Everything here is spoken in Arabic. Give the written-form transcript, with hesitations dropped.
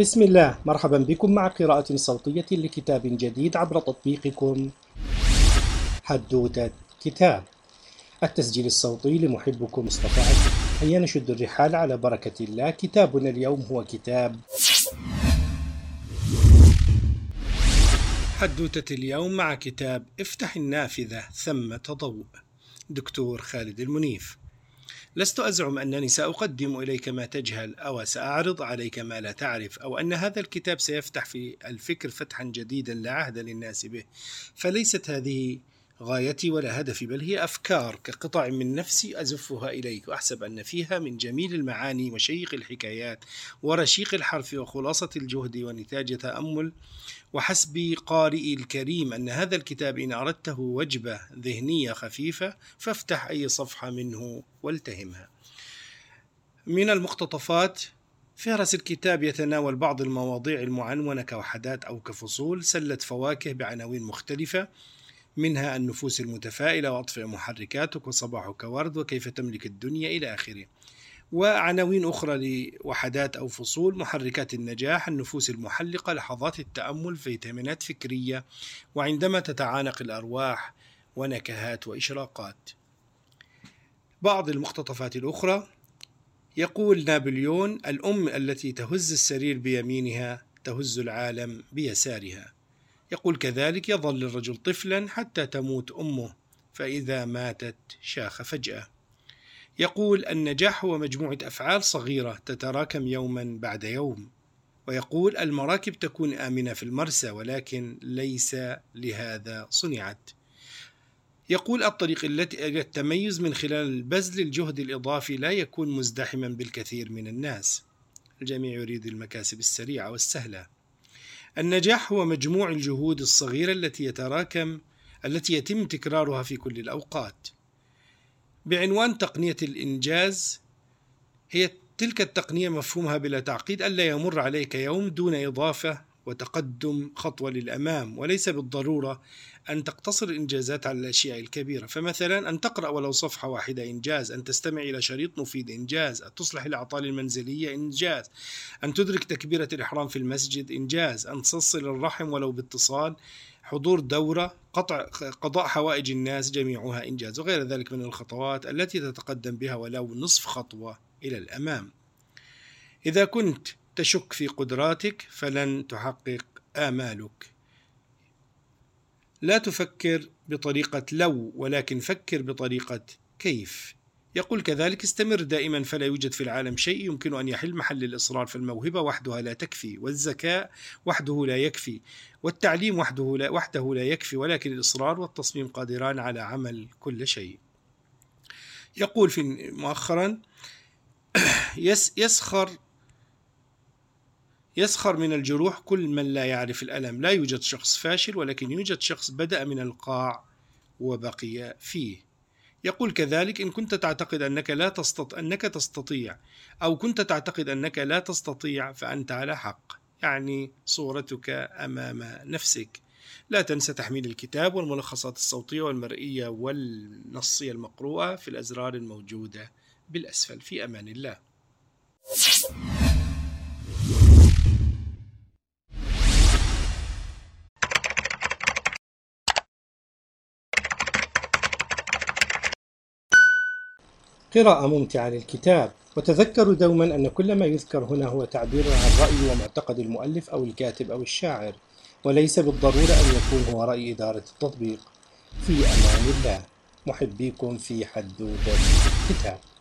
بسم الله، مرحبا بكم مع قراءة صوتية لكتاب جديد عبر تطبيقكم حدوتة كتاب. التسجيل الصوتي لمحبكم مصطفى عبد. هيا نشد الرحال على بركة الله. كتابنا اليوم هو كتاب حدوتة اليوم مع كتاب افتح النافذة ثمة ضوء، دكتور خالد المنيف. لست أزعم أنني سأقدم إليك ما تجهل أو سأعرض عليك ما لا تعرف أو أن هذا الكتاب سيفتح في الفكر فتحا جديدا لا عهد للناس به، فليست هذه غايتي ولا هدفي، بل هي أفكار كقطع من نفسي أزفها إليك، وأحسب أن فيها من جميل المعاني وشيق الحكايات ورشيق الحرف وخلاصة الجهد ونتاج تأمل. وحسبي قارئي الكريم أن هذا الكتاب إن أردته وجبة ذهنية خفيفة فافتح أي صفحة منه والتهمها. من المقتطفات: فهرس الكتاب يتناول بعض المواضيع المعنونة كوحدات أو كفصول، سلة فواكه بعناوين مختلفة، منها النفوس المتفائلة وأطفئ محركاتك وصباحك ورد وكيف تملك الدنيا إلى آخره. وعناوين أخرى لوحدات أو فصول: محركات النجاح، النفوس المحلقة، لحظات التأمل، فيتامينات فكرية، وعندما تتعانق الأرواح، ونكهات وإشراقات. بعض المقتطفات الأخرى: يقول نابليون: الأم التي تهز السرير بيمينها تهز العالم بيسارها. يقول كذلك: يظل الرجل طفلا حتى تموت أمه، فإذا ماتت شاخ فجأة. يقول: النجاح هو مجموعة أفعال صغيرة تتراكم يوما بعد يوم. ويقول: المراكب تكون آمنة في المرسى ولكن ليس لهذا صنعت. يقول: الطريق إلى التميز من خلال البذل الجهد الإضافي لا يكون مزدحما بالكثير من الناس. الجميع يريد المكاسب السريعة والسهلة. النجاح هو مجموع الجهود الصغيرة التي يتم تكرارها في كل الأوقات. بعنوان تقنية الإنجاز: هي تلك التقنية مفهومها بلا تعقيد ألا يمر عليك يوم دون إضافة وتقدم خطوة للأمام، وليس بالضرورة أن تقتصر الإنجازات على الأشياء الكبيرة. فمثلا أن تقرأ ولو صفحة واحدة إنجاز، أن تستمع إلى شريط مفيد إنجاز، أن تصلح الأعطال المنزلية إنجاز، أن تدرك تكبيرة الإحرام في المسجد إنجاز، أن تصل الرحم ولو باتصال، حضور دورة، قضاء حوائج الناس، جميعها إنجاز، وغير ذلك من الخطوات التي تتقدم بها ولو نصف خطوة إلى الأمام. إذا كنت تشك في قدراتك فلن تحقق آمالك. لا تفكر بطريقة لو، ولكن فكر بطريقة كيف. يقول كذلك: استمر دائما، فلا يوجد في العالم شيء يمكن أن يحل محل الإصرار، فالموهبة وحدها لا تكفي، والذكاء وحده لا يكفي، والتعليم وحده لا يكفي، ولكن الإصرار والتصميم قادران على عمل كل شيء. يقول في مؤخرا: يسخر من الجروح كل من لا يعرف الألم. لا يوجد شخص فاشل، ولكن يوجد شخص بدأ من القاع وبقي فيه. يقول كذلك: إن كنت تعتقد أنك تستطيع، أو كنت تعتقد أنك لا تستطيع، فأنت على حق، يعني صورتك أمام نفسك. لا تنسى تحميل الكتاب والملخصات الصوتية والمرئية والنصية المقروءة في الأزرار الموجودة بالأسفل. في أمان الله. قراءة ممتعة للكتاب. وتذكروا دوما أن كل ما يذكر هنا هو تعبير عن رأي ومعتقد المؤلف أو الكاتب أو الشاعر، وليس بالضرورة أن يكون هو رأي إدارة التطبيق. في أمان الله. محبيكم في حدوتة كتاب.